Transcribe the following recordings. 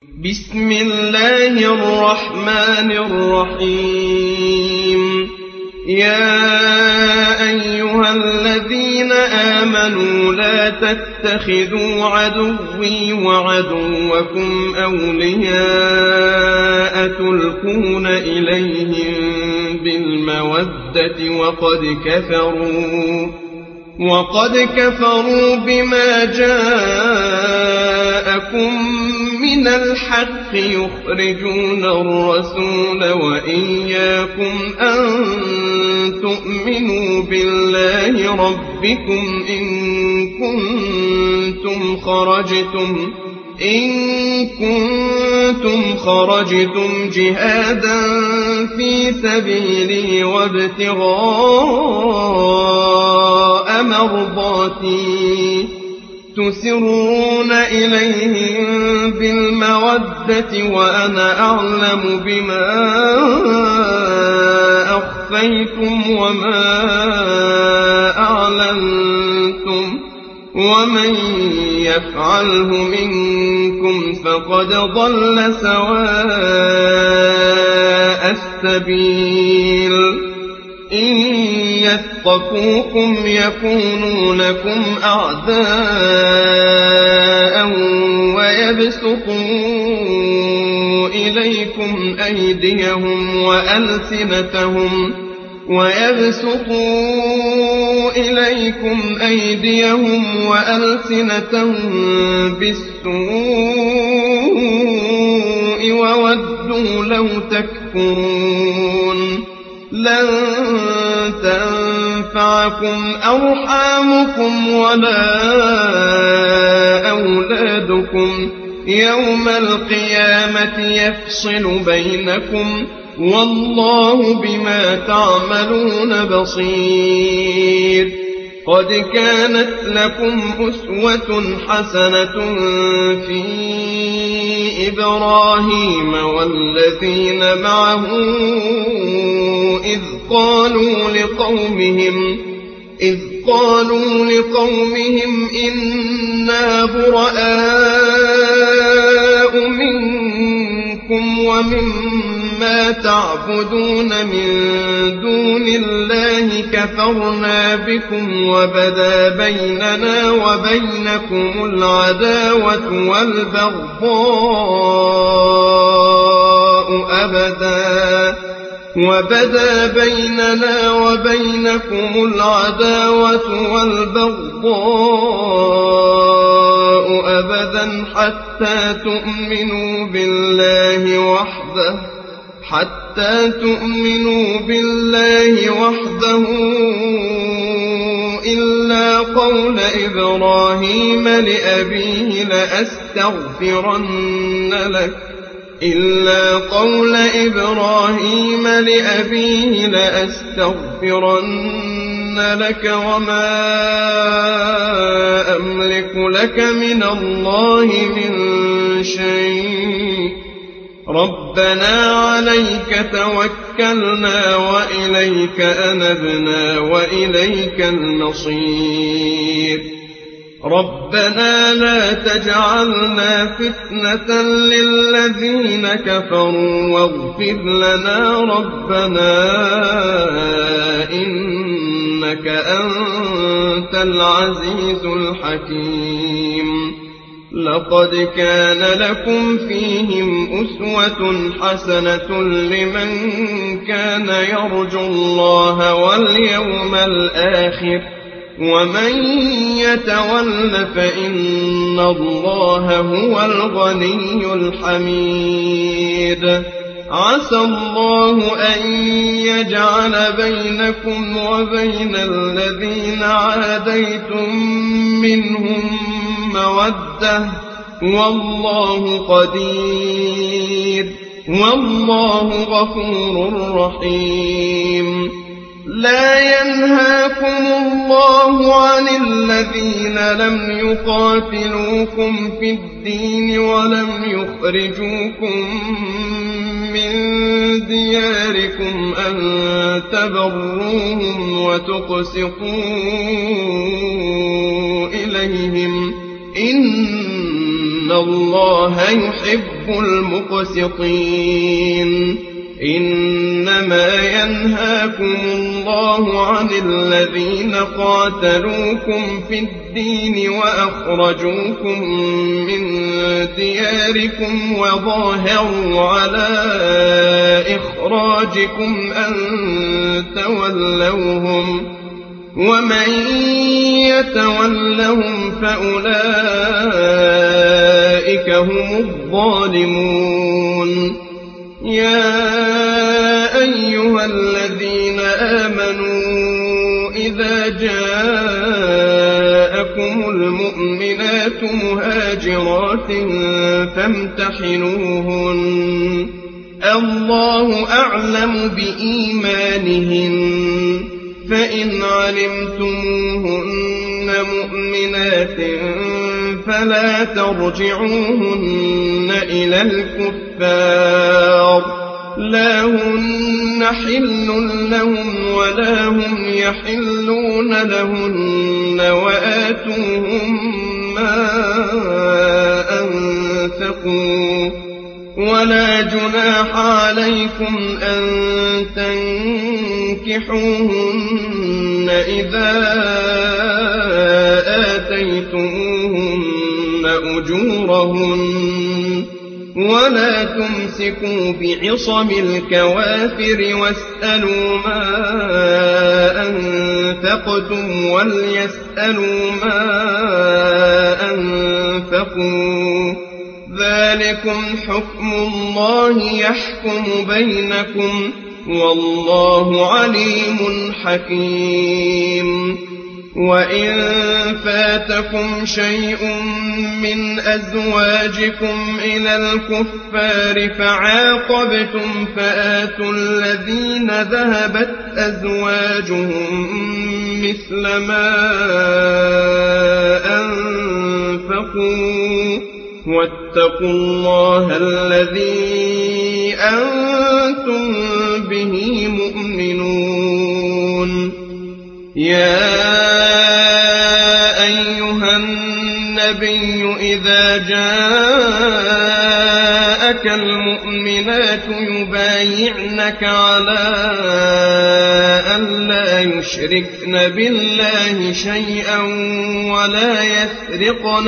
بسم الله الرحمن الرحيم. يا أيها الذين آمنوا لا تتخذوا عدوي وعدوكم أولياء تلقون إليهم بالمودة وقد كفروا بما جاءكم من الحق يخرجون الرسول وإياكم أن تؤمنوا بالله ربكم إن كنتم خرجتم جهادا في سبيلي وابتغاء مرضاتي تسرون إليهم بالمودة وأنا أعلم بما أخفيتم وما أعلنتم ومن يفعله منكم فقد ضل سواء السبيل. إن يثقفوكم يكونوا لكم أعداء ويبسطوا إليكم أيديهم وألسنتهم بالسوء وودوا لو تكفرون. لن تنفعكم أرحامكم ولا أولادكم يوم القيامة يفصل بينكم والله بما تعملون بصير. قد كانت لكم أسوة حسنة في إبراهيم والذين معه إذ قالوا لقومهم إنا براء منكم ومما تعبدون من دون الله كفرنا بكم وبدا بيننا وبينكم العداوة والبغضاء أبدا حتى تؤمنوا بالله وحده إلا قول إبراهيم لأبيه لأستغفرن لك وما أملك لك من الله من شيء. ربنا عليك توكلنا وإليك أنبنا وإليك المصير. ربنا لا تجعلنا فتنة للذين كفروا واغفر لنا ربنا إنك أنت العزيز الحكيم. لقد كان لكم فيهم أسوة حسنة لمن كان يرجو الله واليوم الآخر ومن يتول فإن الله هو الغني الحميد. عسى الله أن يجعل بينكم وبين الذين عاديتم منهم مودة والله قدير والله غفور رحيم. لا ينهاكم الله عن الذين لم يقاتلوكم في الدين ولم يخرجوكم من دياركم أن تبروهم وتقسطوا إليهم إن الله يحب المقسطين إنما ينهاكم الله عن الذين قاتلوكم في الدين وأخرجوكم من دياركم وظاهروا على إخراجكم أن تولوهم ومن يتولهم فأولئك هم الظالمون يا أيها الذين آمنوا إذا جاءكم المؤمنات مهاجرات فامتحنوهن الله أعلم بإيمانهن فإن علمتموهن مؤمنات فلا ترجعوهن إلى الكفار لا هن حل لهم ولا هم يحلون لهن وآتوهم ما أنفقوا ولا جناح عليكم أن تنكحوهن إذا آتيتموهن أجورهن ولا تمسكوا بعصم الكوافر واسألوا ما أنفقتم وليسألوا ما أنفقوا ذلكم حكم الله يحكم بينكم والله عليم حكيم وإن فاتكم شيء من أزواجكم إلى الكفار فعاقبتم فآتوا الذين ذهبت أزواجهم مثل ما أنفقوا واتقوا الله الذي أنتم به مؤمنون يا أيها النبي إذا جاءك المؤمنات يبايعنك على أن لا يشركن بالله شيئا ولا يسرقن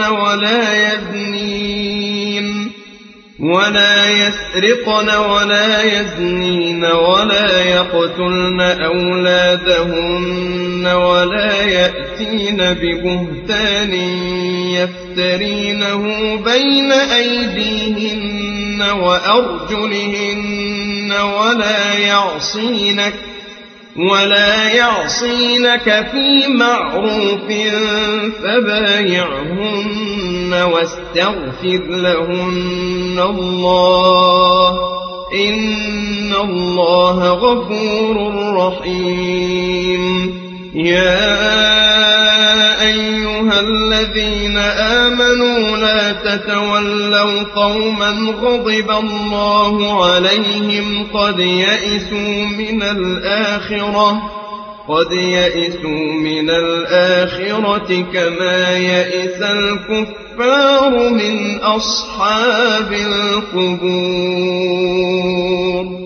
ولا يزنين ولا يقتلن أولادهن ولا يأتين ببهتان يفترينه بين أيديهن وأرجلهن ولا يعصينك في معروف فبايعهن واستغفر لهن الله إن الله غفور رحيم يا أيها الذين آمنوا لا تتولوا قوما غضب الله عليهم قد يئسوا من الآخرة كما يئس الكفار من أصحاب القبور